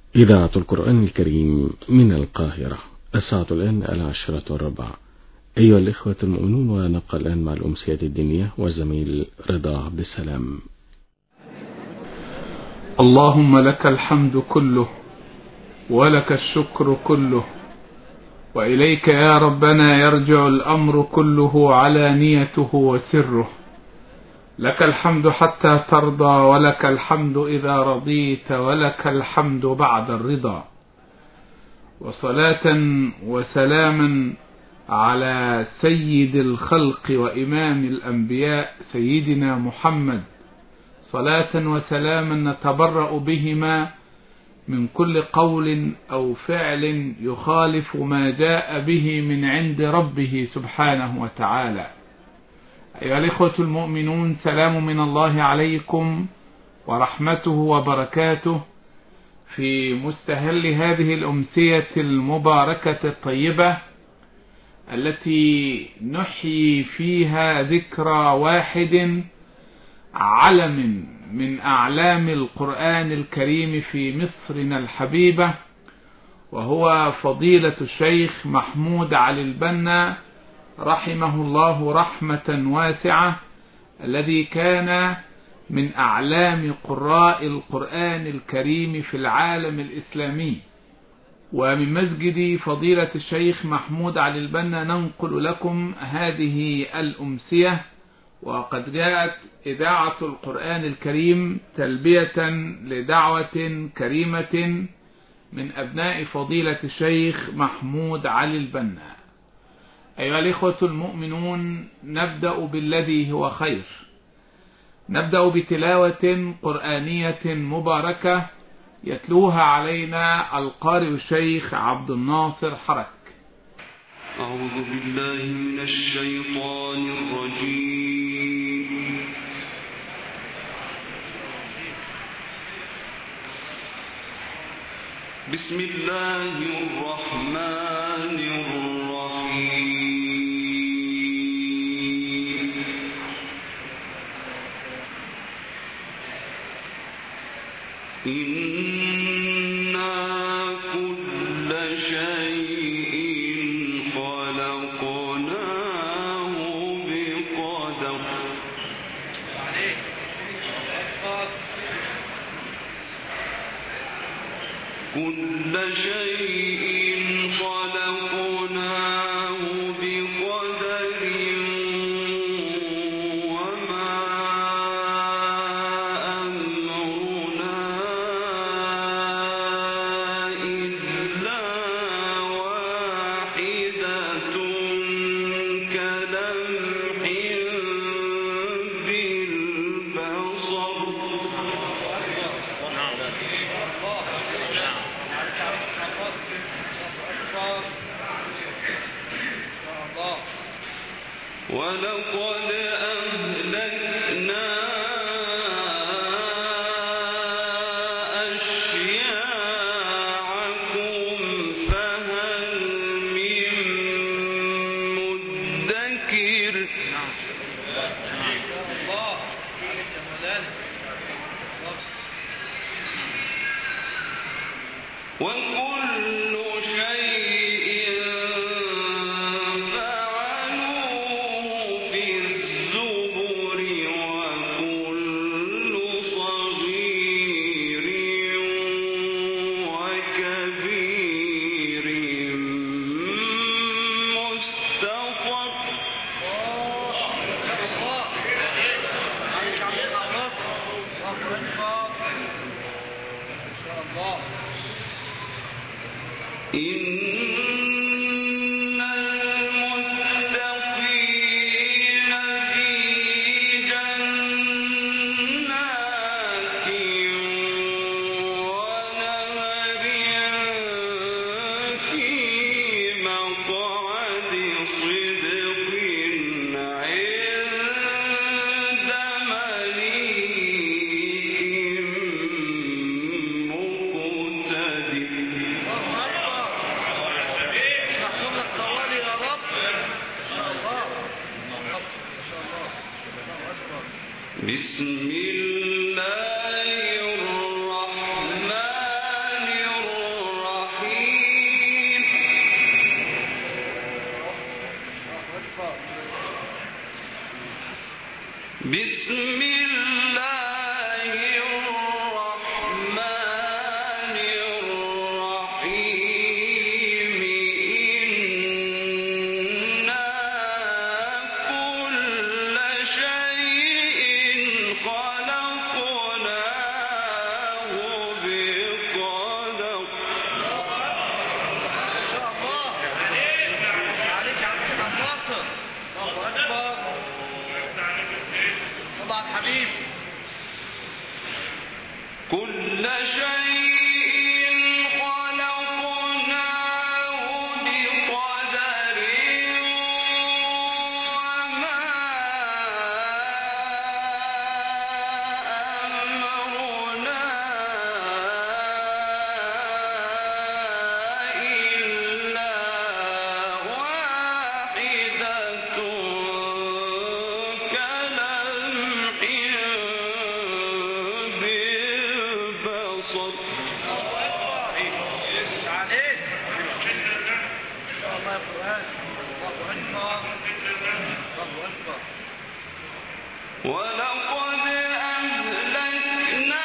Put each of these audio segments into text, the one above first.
إذاعة القرآن الكريم من القاهرة. الساعة الآن 10:15. أيها الإخوة المؤمنون، ونبقى الآن مع الأمسية الدينية والزميل رضا عبد السلام. اللهم لك الحمد كله ولك الشكر كله، وإليك يا ربنا يرجع الأمر كله علانيته وسره. لك الحمد حتى ترضى، ولك الحمد إذا رضيت، ولك الحمد بعد الرضا. وصلاة وسلاما على سيد الخلق وإمام الأنبياء سيدنا محمد، صلاة وسلاما نتبرأ بهما من كل قول أو فعل يخالف ما جاء به من عند ربه سبحانه وتعالى. أيها الإخوة المؤمنون، سلام من الله عليكم ورحمته وبركاته في مستهل هذه الأمسية المباركة الطيبة التي نحيي فيها ذكرى واحد علم من أعلام القرآن الكريم في مصرنا الحبيبة، وهو فضيلة الشيخ محمود علي البنا رحمه الله رحمة واسعة، الذي كان من أعلام قراء القرآن الكريم في العالم الإسلامي. ومن مسجد فضيلة الشيخ محمود علي البنا ننقل لكم هذه الأمسية، وقد جاءت إذاعة القرآن الكريم تلبية لدعوة كريمة من أبناء فضيلة الشيخ محمود علي البنا. أيها الإخوة المؤمنون، نبدأ بالذي هو خير، نبدأ بتلاوة قرآنية مباركة يتلوها علينا القارئ الشيخ عبد الناصر حرك. أعوذ بالله من الشيطان الرجيم. بسم الله الرحمن الرحيم. إنا كل شيء خلقناه بقدر. كل شيء خلقناه بقدر، وما أمرنا إلا واحدة كلمح بالبصر. ولقد أهلكنا أشياعكم فهل من مدكر. وكل شيء فعلوه في الزبر، وكل صغير وكبير مستطر. إن المتقين في جنات ونهر في مقعد صدق عند مليك مقتدر. بسم الله الرحمن الرحيم. بسم الله الرحمن الرحيم إنا كل شيء خلقناه بقدر كل شيء خلقناه بقدر وما أمرنا إلا واحدة كلمح بالبصر ولقد أهلكنا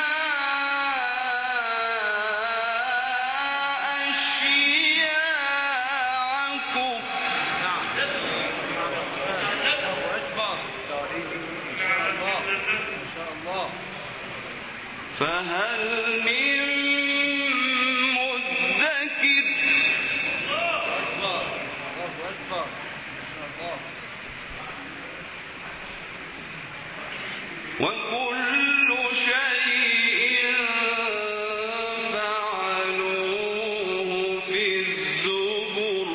أشياعكم فهل من مدكر وكل شيء فعلوه في الزبر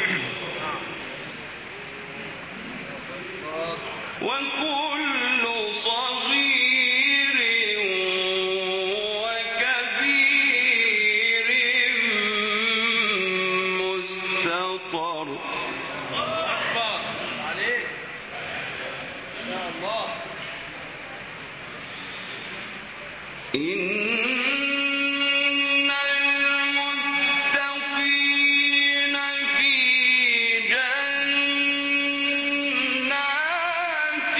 وكل صغير وكبير مستطر إن المتقين في جنات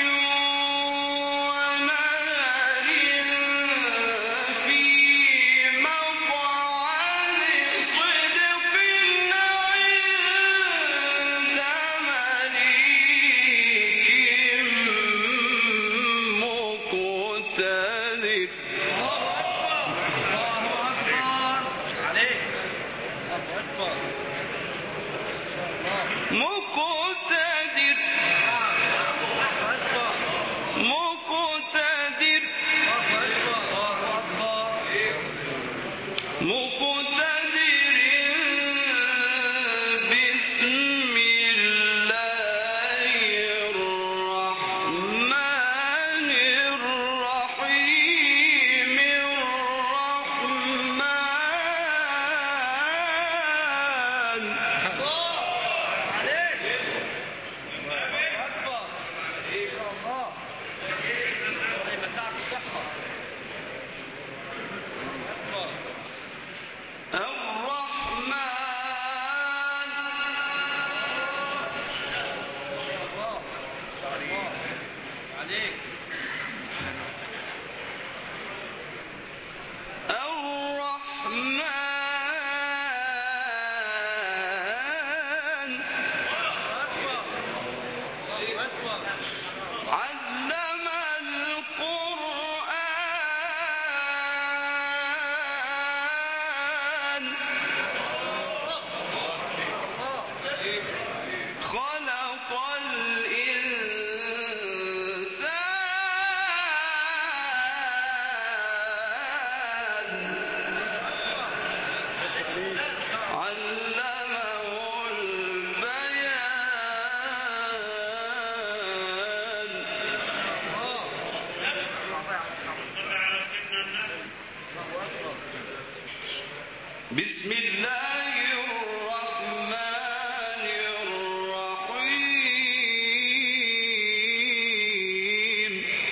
ونهر في مقعد صدق عند مليك مقتدر مقتدر مقتدر مقتدر بسم الله الرحمن الرحيم علم القرآن خلق الإنسان علمه البيان بسم الله الرحمن الرحيم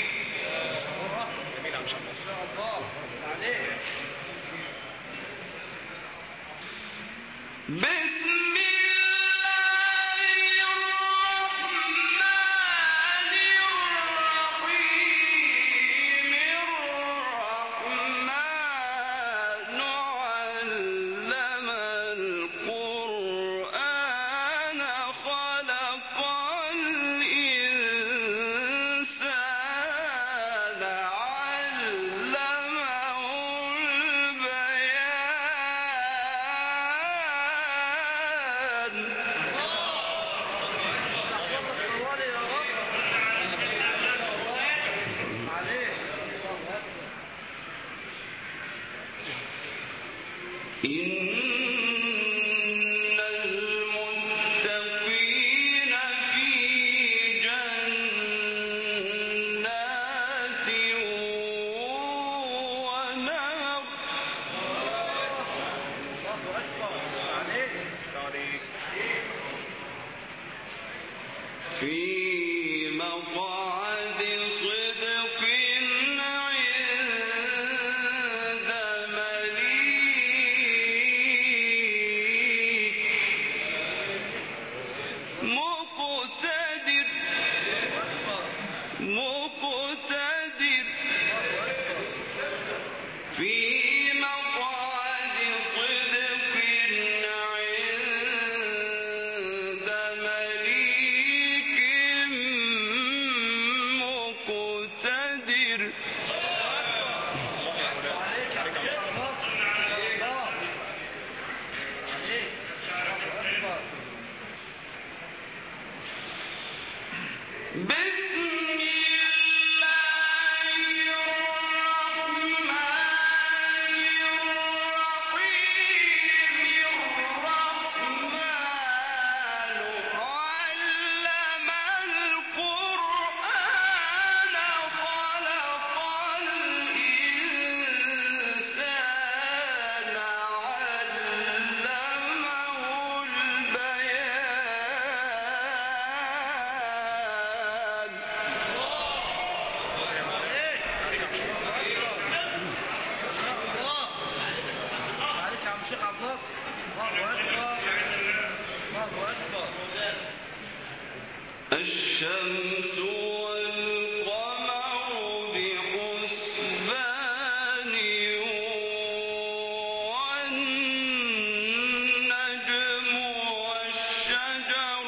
بسم الله الرحمن الرحيم المتقين في جنات ونهر في مقعد صدق عند مليك مقتدر في مقعد صدق عند مليك مقتدر بسم الله الرحمن الرحيم الرحمن علم القرآن خلق الإنسان علمه البيان الشمس والقمر بحسبان والنجم والشجر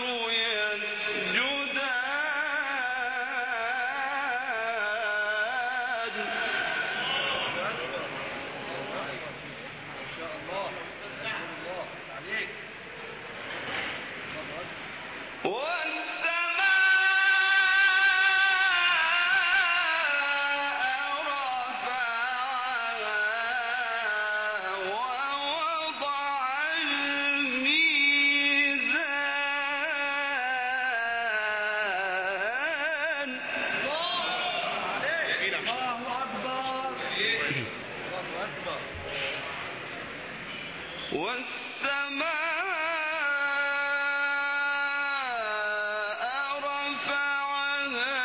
والسماء رفعها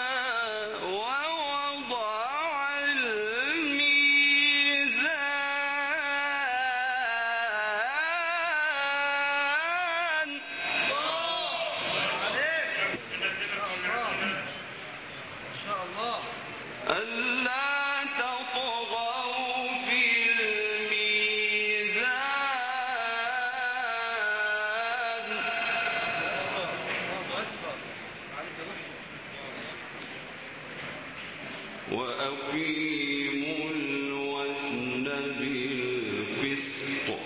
ووضع الميزان ألا تطغوا في الميزان وأقيموا الوزن بالقسط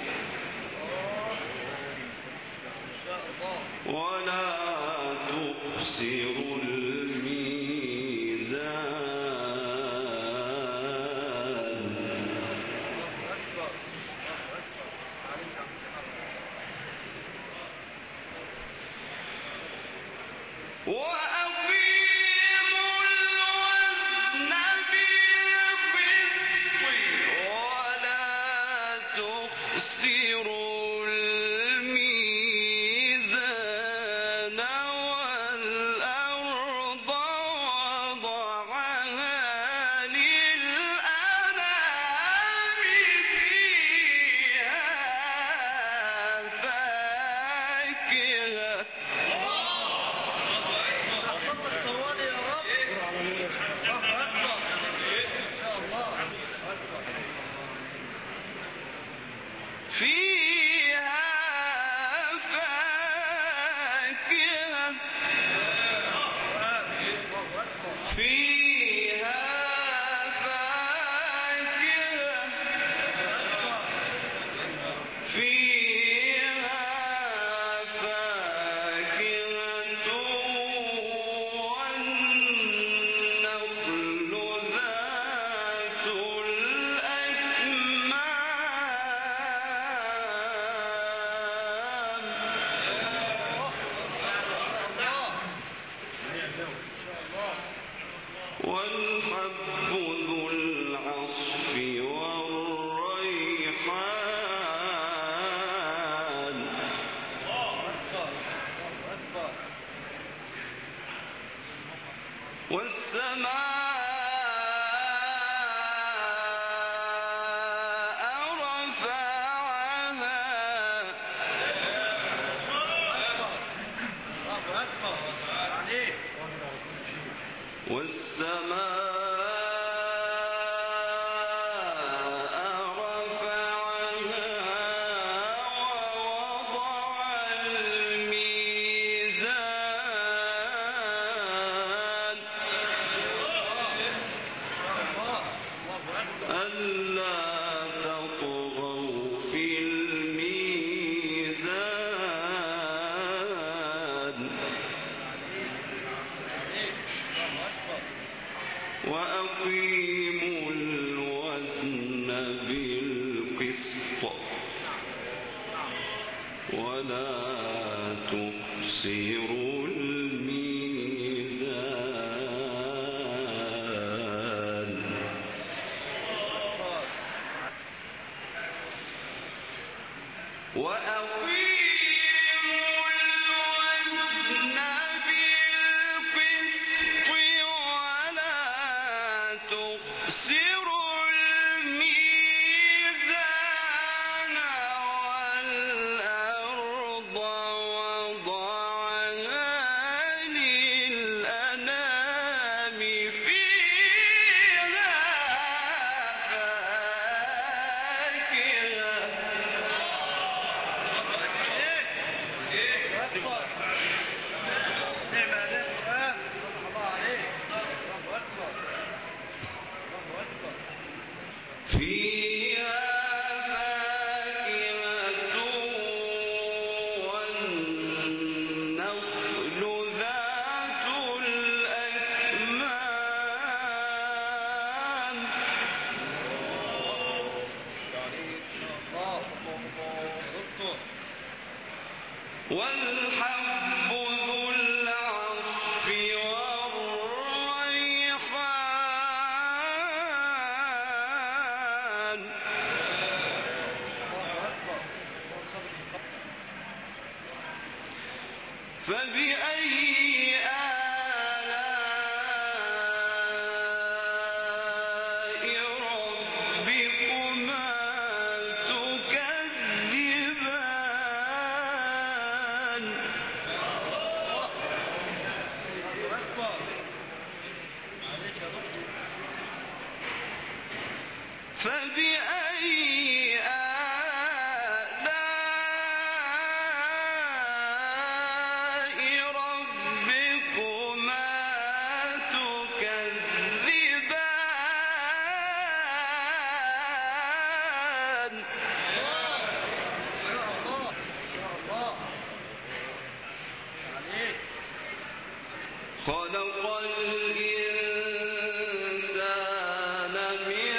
ولا تخسروا الميزان وأقيموا الوزن بالقسط ولا تخسروا الميزان والأرض وضعها للأنام فيها فاكهة فيها فاكهة فيها فاكهة فيها فاكهة والنخل ذات الأكمام وأقيموا الوزن بالقسط ولا تخسروا الميزان وأقيموا الوزن بالقسط ولا تخسروا الميزان والأرض وضعها للأنام فيها فاكهة والنخل ذات الأكمام والحب ذو العصف والريحان فبأي آلاء ربكما تكذبان فبأي آلاء ربكما تكذبان خلق الإنسان من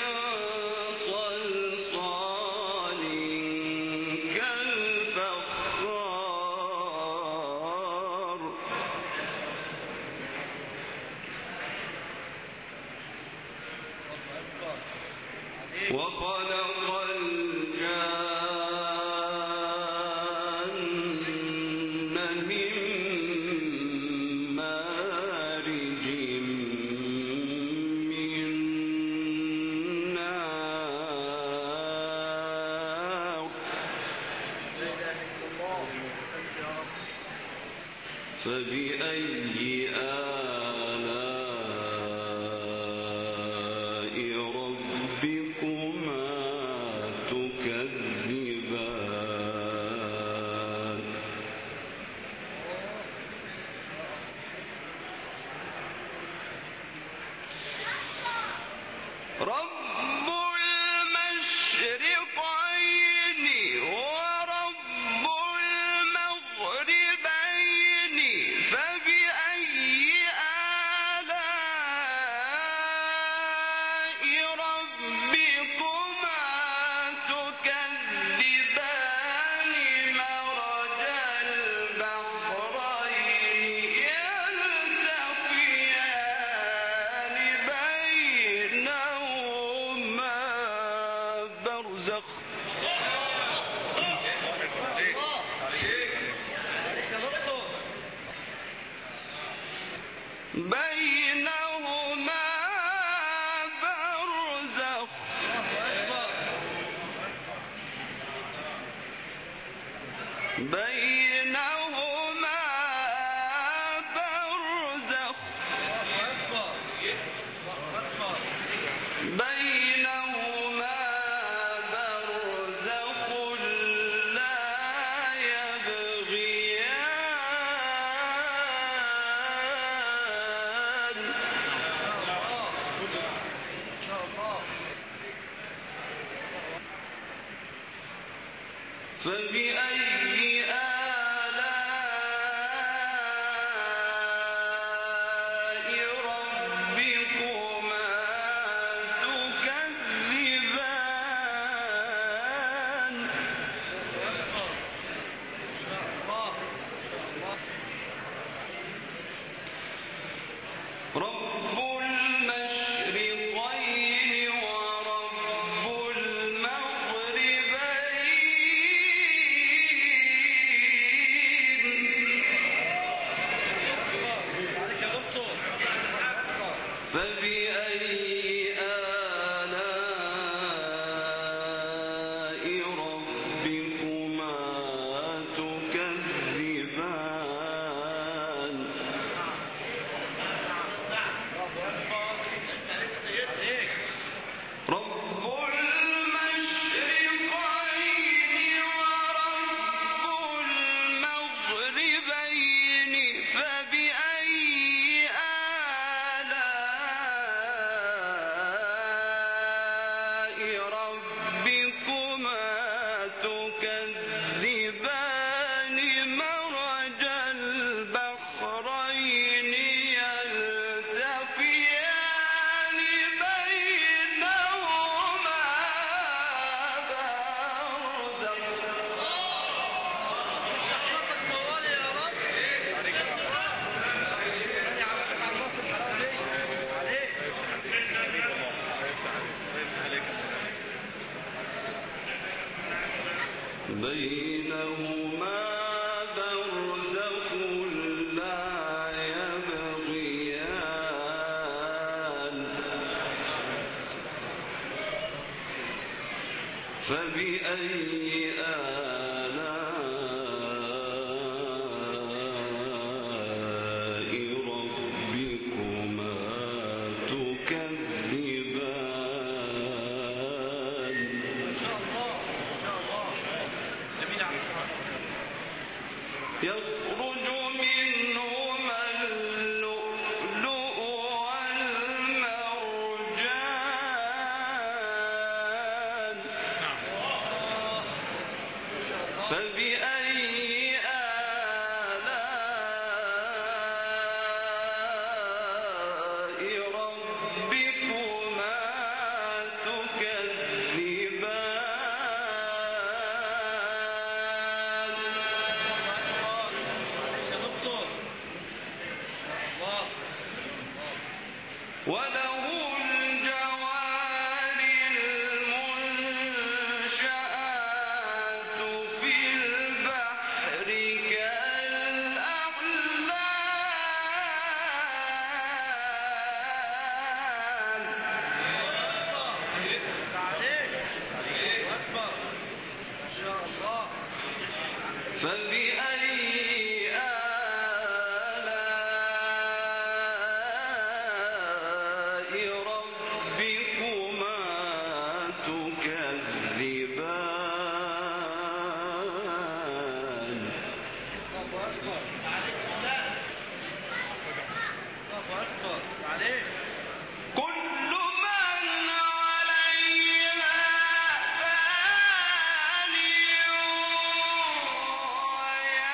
صلصال كالفخار وخلق الجان من مارج من نار فبأي آلاء ربكما تكذبان رب المشرقين ورب المغربين فبأي آلاء ربكما تكذبان بينهما برزخ لا يبغيان فبأي آلاء ربكما تكذبان رب المشرقين ورب المغربين فبأي آلاء ربكما تكذبان رب المشرقين ورب المغربين فبأي آلاء ربكما تكذبان مرج البحرين يلتقيان بينهما برزخ لا يبغيان فبأي آلاء ربكما تكذبان يخرج منهما اللؤلؤ والمرجان فبأي آلاء ربكما تكذبان وله الجوار المنشآت في البحر كالأعلام فبأي آلاء ربكما تكذبان كل من عليها فان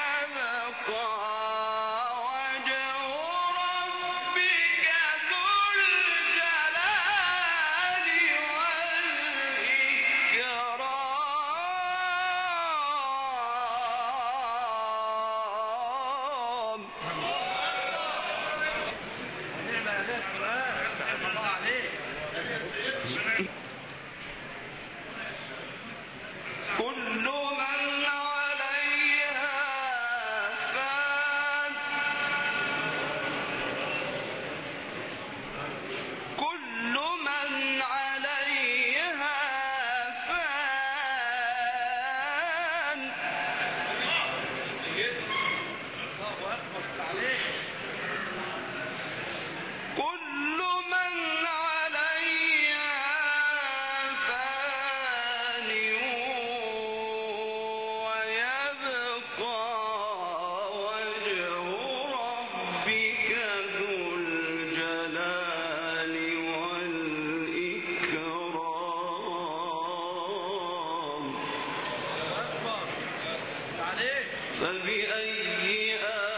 فبأي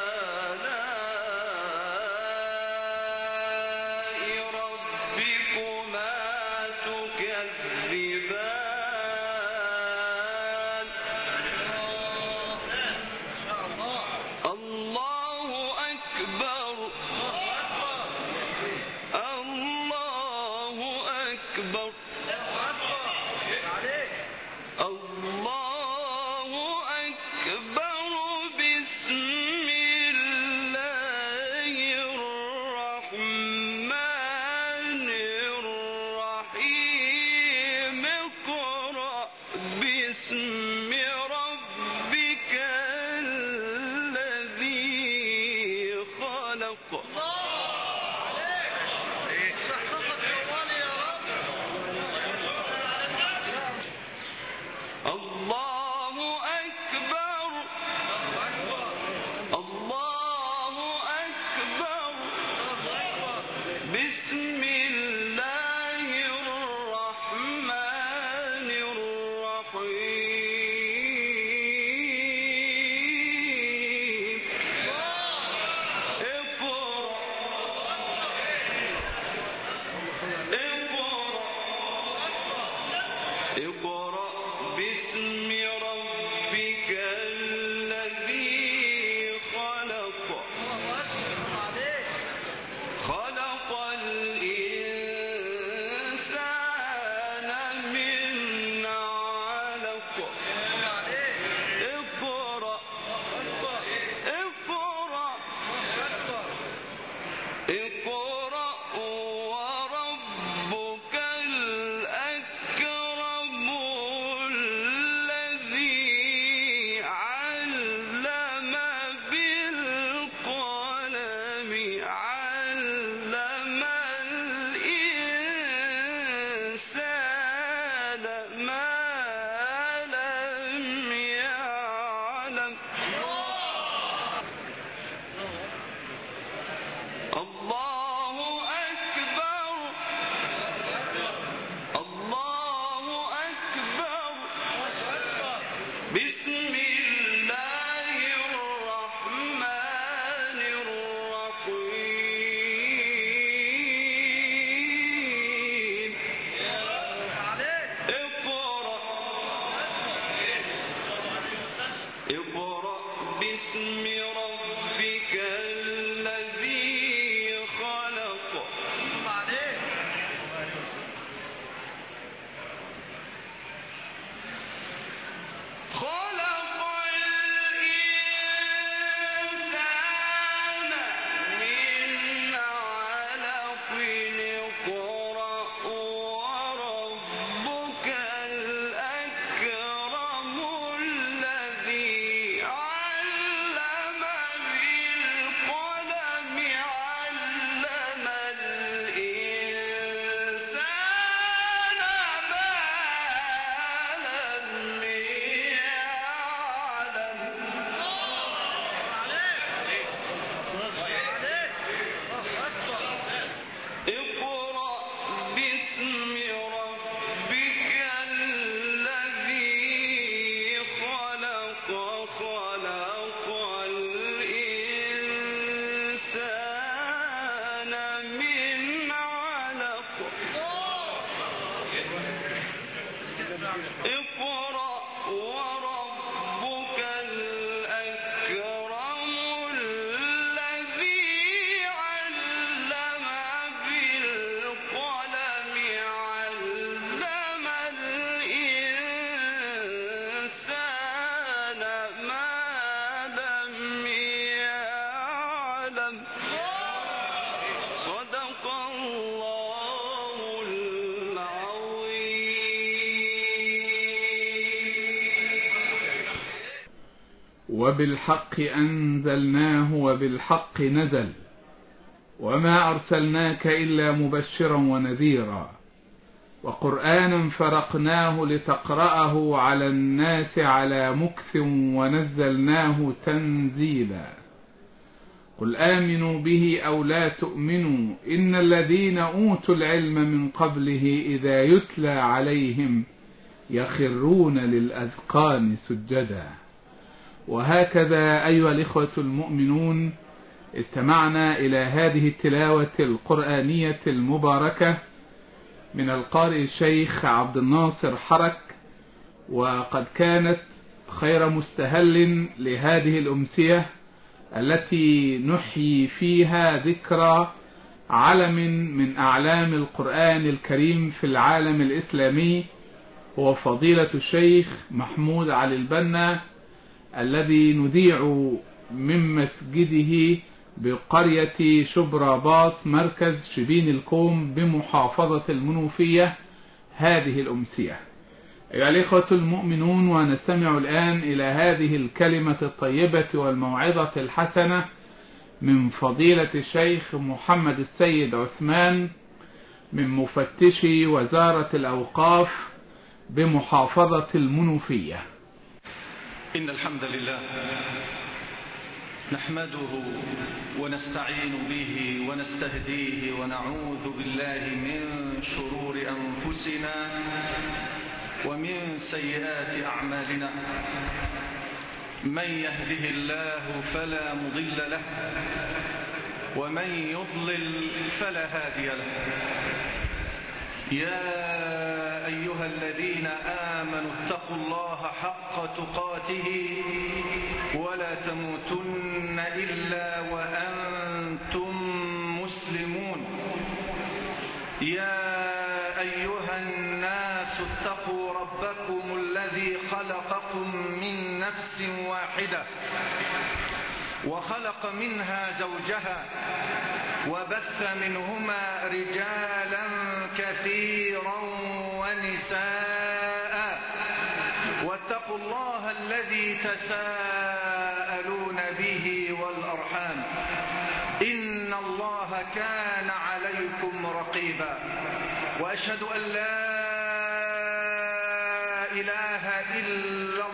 آلاء ربكما تكذبان الله أكبر الله أكبر الله أكبر بسم الله الرحمن الرحيم اقرأ باسم ربك الذي خلق الله أكبر الله أكبر بسم الله الرحمن الرحيم اقرأ باسم ربك الذي خلق خلق الإنسان من علق اقرأ وربك الأكرم الذي علم بالقلم علم الإنسان ما لم يعلم الله أكبر الله أكبر بسم الله الرحمن الرحيم اقرأ باسم ربك الذي خلق خلق الإنسان من علق اقرأ وربك الأكرم الذي علم بالقلم علم الإنسان ما لم اقرأ باسم ربك الذي خلق خلق الإنسان من علق اقرأ وربك الأكرم الذي علم بالقلم علم الإنسان ما لم يعلم صدق الله العظيم وبالحق أنزلناه وبالحق نزل وما أرسلناك إلا مبشرا ونذيرا وقرآنا فرقناه لتقرأه على الناس على مكث ونزلناه تنزيلا قل آمنوا به أو لا تؤمنوا إن الذين أوتوا العلم من قبله إذا يتلى عليهم يخرون للأذقان سجدا وهكذا أيها الإخوة المؤمنون استمعنا إلى هذه التلاوة القرآنية المباركة من القارئ الشيخ عبد الناصر حرك، وقد كانت خير مستهل لهذه الأمسية التي نحيي فيها ذكرى علم من أعلام القرآن الكريم في العالم الإسلامي، هو فضيلة الشيخ محمود علي البنا الذي نذيع من مسجده بقرية شبراباط مركز شبين الكوم بمحافظة المنوفية هذه الأمسية. أيها الإخوة المؤمنون، ونستمع الآن إلى هذه الكلمة الطيبة والموعظة الحسنة من فضيلة الشيخ محمد السيد عثمان من مفتشي وزارة الأوقاف بمحافظة المنوفية. إن الحمد لله نحمده ونستعين به ونستهديه ونعوذ بالله من شرور أنفسنا ومن سيئات أعمالنا. من يهده الله فلا مضل له ومن يضلل فلا هادي له. يا أيها الذين آمنوا اتقوا الله حق تقاته ولا تموتن إلا وأنتم مسلمون. يا أيها الناس اتقوا ربكم الذي خلقكم من نفس واحدة وخلق منها زوجها وبث منهما رجالا كثيرا ونساء، واتقوا الله الذي تساءلون به والأرحام إن الله كان عليكم رقيبا. وأشهد أن لا إله إلا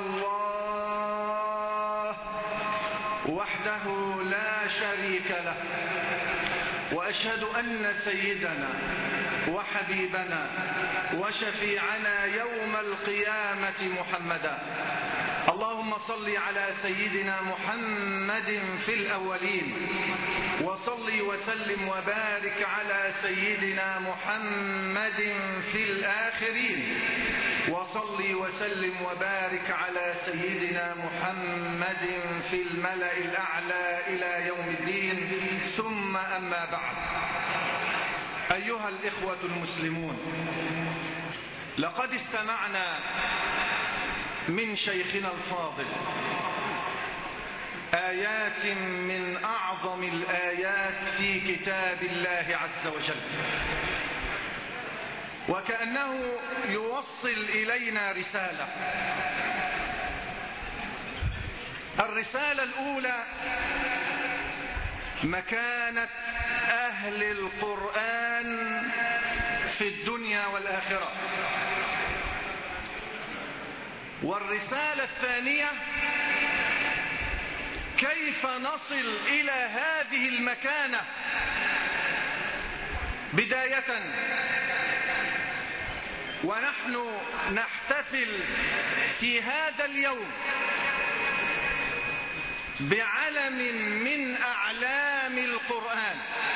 الله وحده لا شريك له، وأشهد أن سيدنا وحبيبنا وشفيعنا يوم القيامة محمدا. اللهم صل على سيدنا محمد في الأولين، وصل وسلم وبارك على سيدنا محمد في الآخرين، وصل وسلم وبارك على سيدنا محمد في الملأ الأعلى إلى يوم الدين. ثم أما بعد، أيها الإخوة المسلمون، لقد استمعنا من شيخنا الفاضل آيات من أعظم الآيات في كتاب الله عز وجل، وكأنه يوصل إلينا رسالة. الرسالة الأولى مكانة أهل القرآن في الدنيا والآخرة، والرسالة الثانية كيف نصل إلى هذه المكانة. بداية ونحن نحتفل في هذا اليوم بعلم من أعلام القرآن،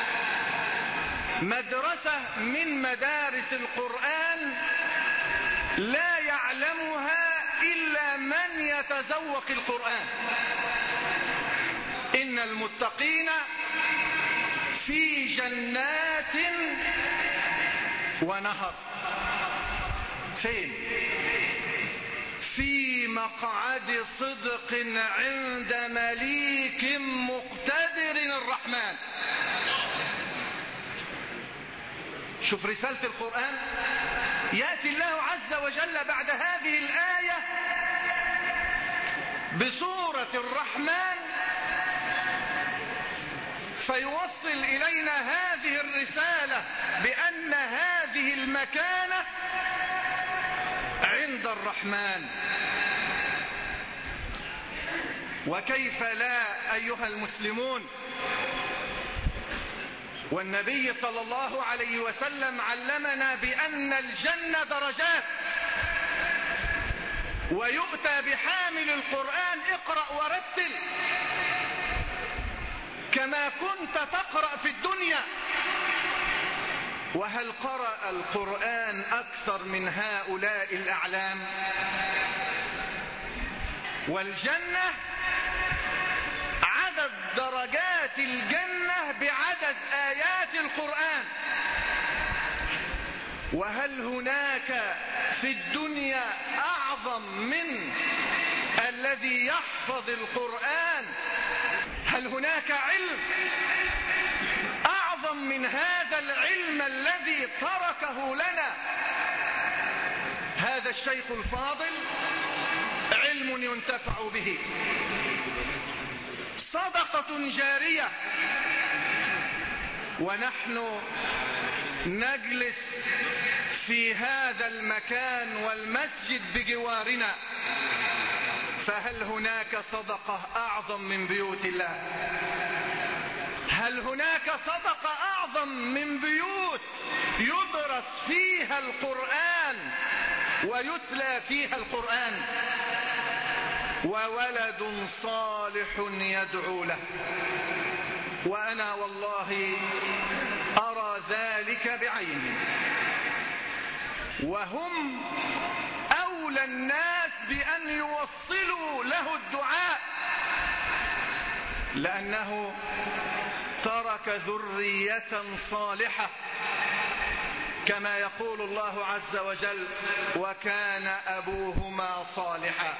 مدرسة من مدارس القرآن لا يعلمها إلا من يتذوق القرآن. إن المتقين في جنات ونهر. فين؟ في مقعد صدق عند مليك مقتدر الرحمن. شوف رسالة القرآن، يأتي الله عز وجل بعد هذه الآية بسورة الرحمن فيوصل إلينا هذه الرسالة بأن هذه المكانة عند الرحمن. وكيف لا أيها المسلمون، والنبي صلى الله عليه وسلم علمنا بأن الجنة درجات، ويؤتى بحامل القرآن اقرأ ورتل كما كنت تقرأ في الدنيا. وهل قرأ القرآن أكثر من هؤلاء الأعلام؟ والجنة عدد درجات الجنة بعدد آيات القرآن. وهل هناك في الدنيا أعظم من الذي يحفظ القرآن؟ هل هناك علم أعظم من هذا العلم الذي تركه لنا هذا الشيخ الفاضل؟ علم ينتفع به، صدقة جارية، ونحن نجلس في هذا المكان والمسجد بجوارنا، فهل هناك صدقة أعظم من بيوت الله؟ هل هناك صدقة أعظم من بيوت يدرس فيها القرآن ويتلى فيها القرآن وولد صالح يدعو له؟ وأنا والله أرى ذلك بعيني، وهم أولى الناس بأن يوصلوا له الدعاء، لأنه ترك ذرية صالحة كما يقول الله عز وجل: وكان أبوهما صالحا.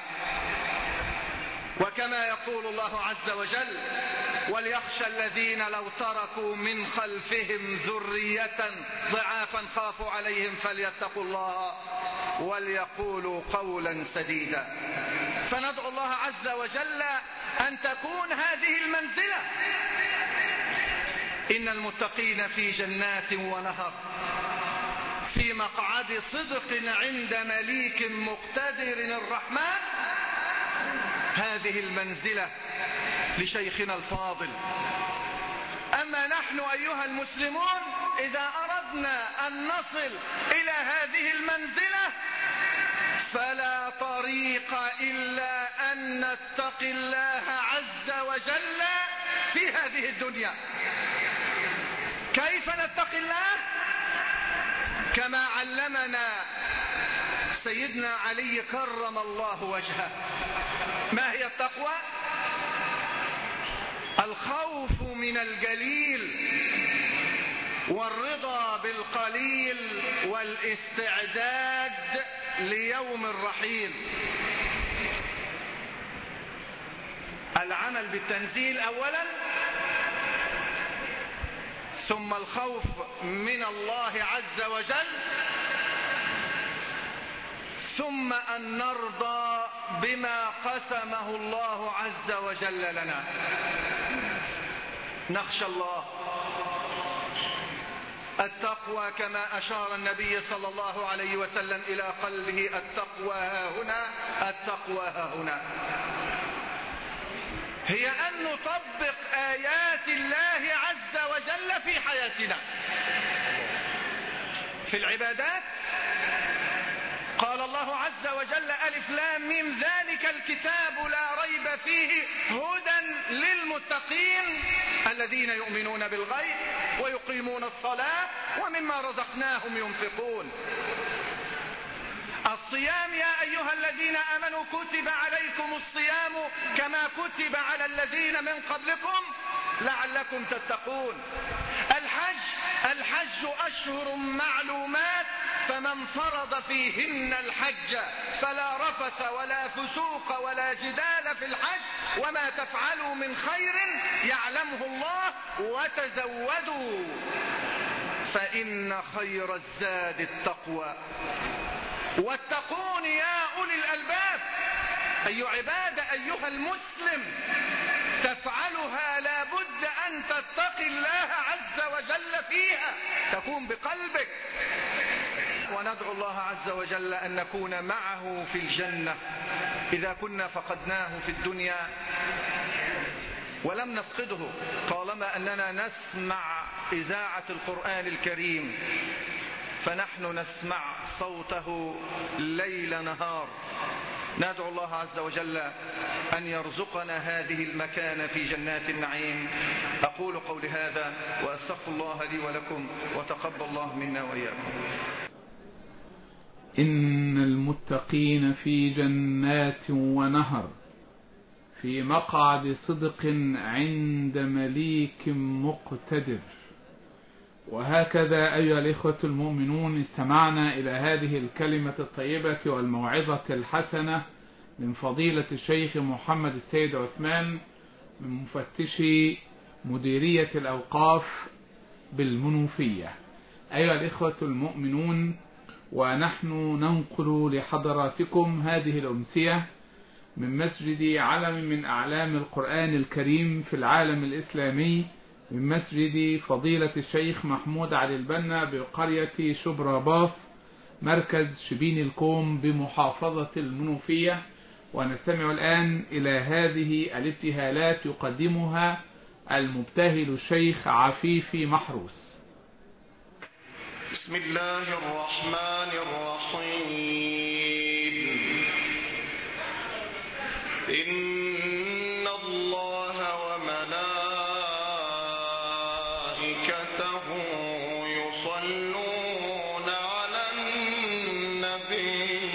وكما يقول الله عز وجل: وليخشى الذين لو تركوا من خلفهم ذرية ضعافا خافوا عليهم فليتقوا الله وليقولوا قولا سديدا. فندعو الله عز وجل أن تكون هذه المنزلة. إن المتقين في جنات ونهر في مقعد صدق عند مليك مقتدر الرحمن. هذه المنزلة لشيخنا الفاضل. أما نحن أيها المسلمون إذا أردنا أن نصل إلى هذه المنزلة فلا طريق إلا أن نتقي الله عز وجل في هذه الدنيا. كيف نتقي الله؟ كما علمنا سيدنا علي كرم الله وجهه. ما هي التقوى؟ الخوف من الجليل والرضا بالقليل والاستعداد ليوم الرحيل. العمل بالتنزيل أولا، ثم الخوف من الله عز وجل، ثم أن نرضى بما قسمه الله عز وجل لنا. نخشى الله. التقوى كما أشار النبي صلى الله عليه وسلم إلى قلبه: التقوى ها هنا، التقوى ها هنا. هي أن نطبق آيات الله عز وجل في حياتنا. في العبادات قال الله عز وجل: ألف لام ميم ذلك الكتاب لا ريب فيه هدى للمتقين الذين يؤمنون بالغيب ويقيمون الصلاة ومما رزقناهم ينفقون. الصيام: يا أيها الذين آمنوا كتب عليكم الصيام كما كتب على الذين من قبلكم لعلكم تتقون. الحج أشهر معلومات، فمن فرض فيهن الحج فلا رفث ولا فسوق ولا جدال في الحج وما تفعلوا من خير يعلمه الله وتزودوا فإن خير الزاد التقوى واتقون يا أولي الألباب. أي عبادة أيها المسلم تفعلها لابد أن تتقي الله عز وجل فيها، تكون بقلبك. وندعو الله عز وجل أن نكون معه في الجنة إذا كنا فقدناه في الدنيا ولم نفقده، طالما أننا نسمع إذاعة القرآن الكريم فنحن نسمع صوته ليل نهار ندعو الله عز وجل أن يرزقنا هذه المكانة في جنات النعيم. أقول قولي هذا وأستغفر الله لي ولكم، وتقبل الله منا وإياكم. إن المتقين في جنات ونهر في مقعد صدق عند مليك مقتدر. وهكذا أيها الإخوة المؤمنون استمعنا إلى هذه الكلمة الطيبة والموعظة الحسنة من فضيلة الشيخ محمد السيد عثمان من مفتشي مديرية الأوقاف بالمنوفية. أيها الإخوة المؤمنون، ونحن ننقل لحضراتكم هذه الأمسية من مسجد علم من أعلام القرآن الكريم في العالم الإسلامي، من مسجد فضيلة الشيخ محمود علي البنا بقرية شبراباط مركز شبين الكوم بمحافظة المنوفية. ونستمع الآن إلى هذه الابتهالات يقدمها المبتهل الشيخ عفيفي محروس. بسم الله الرحمن الرحيم. إن الله وملائكته يصلون على النبي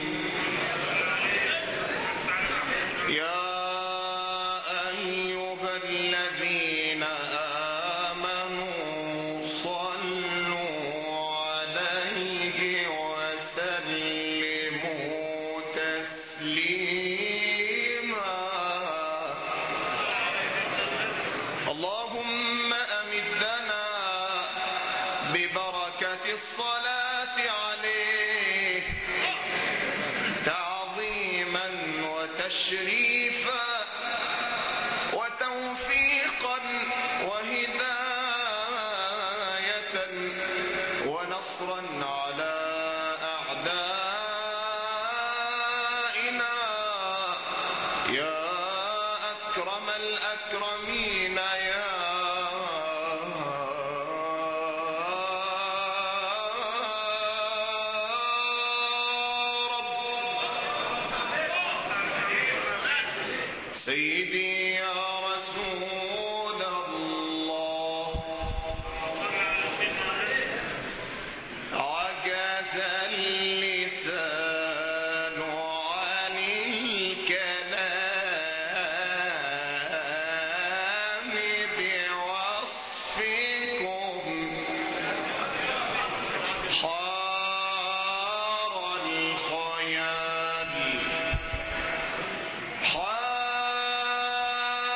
يا أيها الذين آمنوا صلوا عليه وسلموا تسليما. اللهم أمدنا ببركة الصلاة عليه تعظيما وتشريفا وتوفيقا وهداية ونصرا على أعدائنا يا أكرم الأكرمين يا رب. سيدي يا رسول الله، عجز اللسان عن الكلام بوصفكم، حار الخيال حار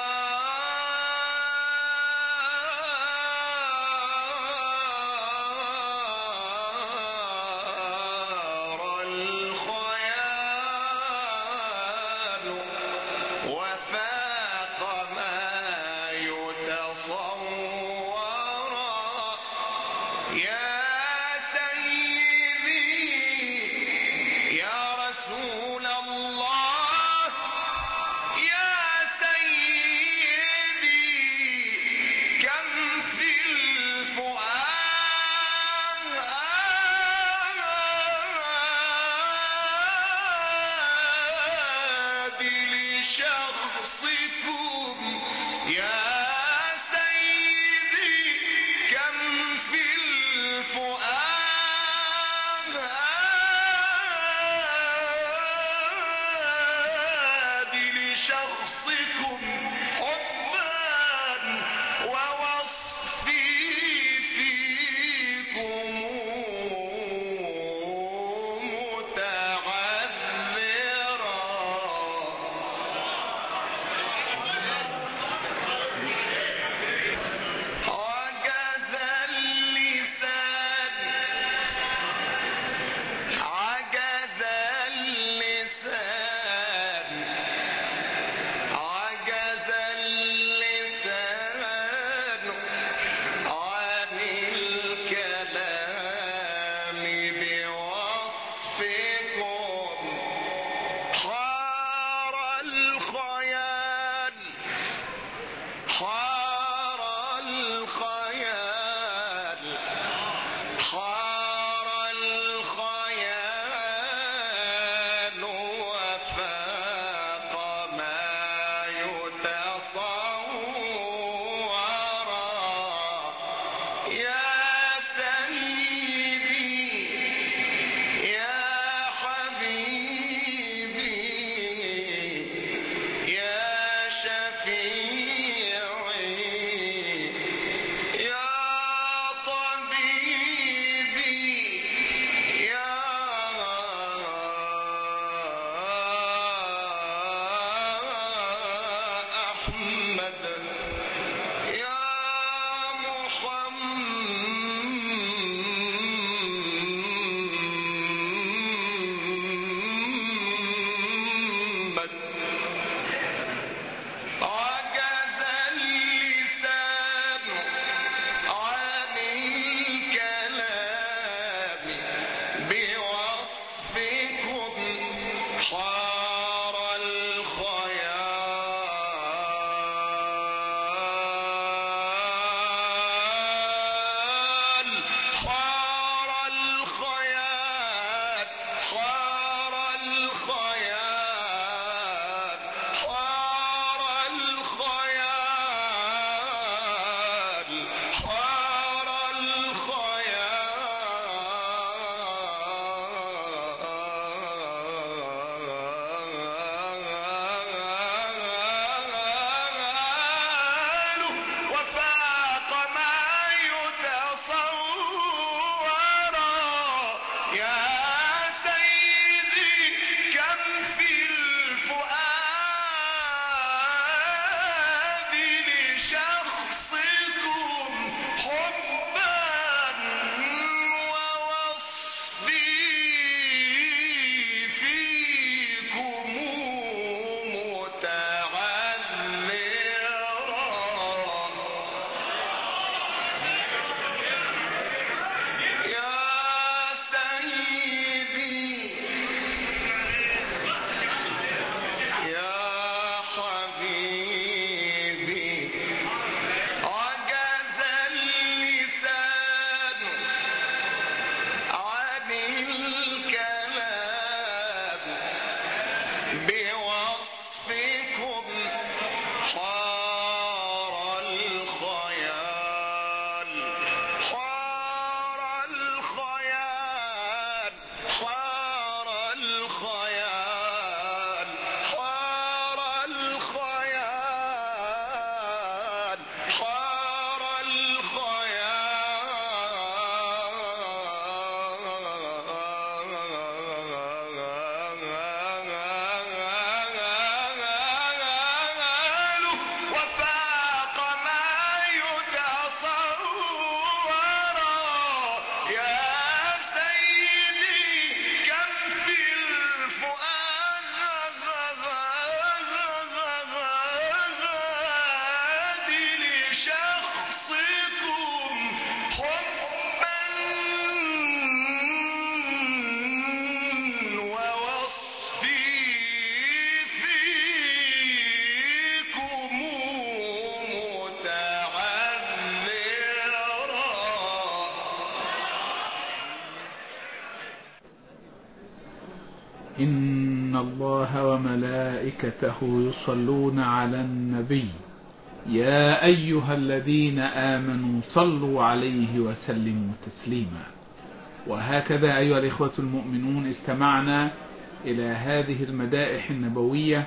أحمد يا محمد عجز اللسان عن الكلام بوصفكم حار الخيال حار الخيال حار الخيال حار الخيال حار الخيال وفاق ما يتصور يا سيدي كم في الفؤاد لشخصكم حبا ووصفي فيكم متعذرا يا سيدي يا حبيبي عجز اللسان عن الكلام بوصفكم حار الخيال حار الخيال حار الخيال حار الخيال حار الخيال وفاق ما يتصور يا سيدي كم في الفؤاد لشخصكم حبا ووصفي فيكم متعذرا إن الله وملائكته يصلون على النبي يا أيها الذين آمنوا صلوا عليه وسلموا تسليما. وهكذا أيها الإخوة المؤمنون استمعنا إلى هذه المدائح النبوية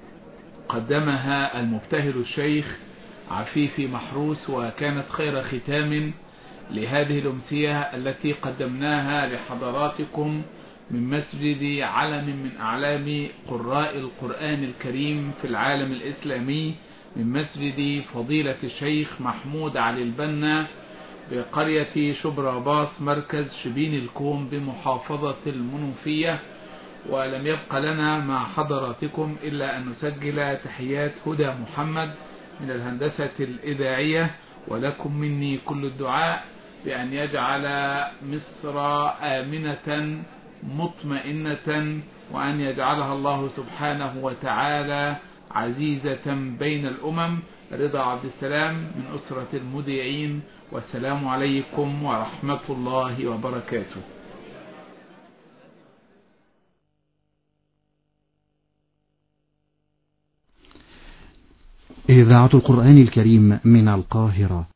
قدمها المبتهل الشيخ عفيفي محروس، وكانت خير ختام لهذه الأمسية التي قدمناها لحضراتكم من مسجد علم من أعلام قراء القرآن الكريم في العالم الإسلامي، من مسجد فضيلة الشيخ محمود علي البنا بقرية شبراباص مركز شبين الكوم بمحافظة المنوفية. ولم يبق لنا مع حضراتكم إلا أن نسجل تحيات هدى محمد من الهندسة الإذاعية، ولكم مني كل الدعاء بأن يجعل مصر آمنة مطمئنة، وأن يجعلها الله سبحانه وتعالى عزيزة بين الأمم. رضا عبد السلام من أسرة المذيعين، والسلام عليكم ورحمة الله وبركاته. إذاعة القرآن الكريم من القاهرة.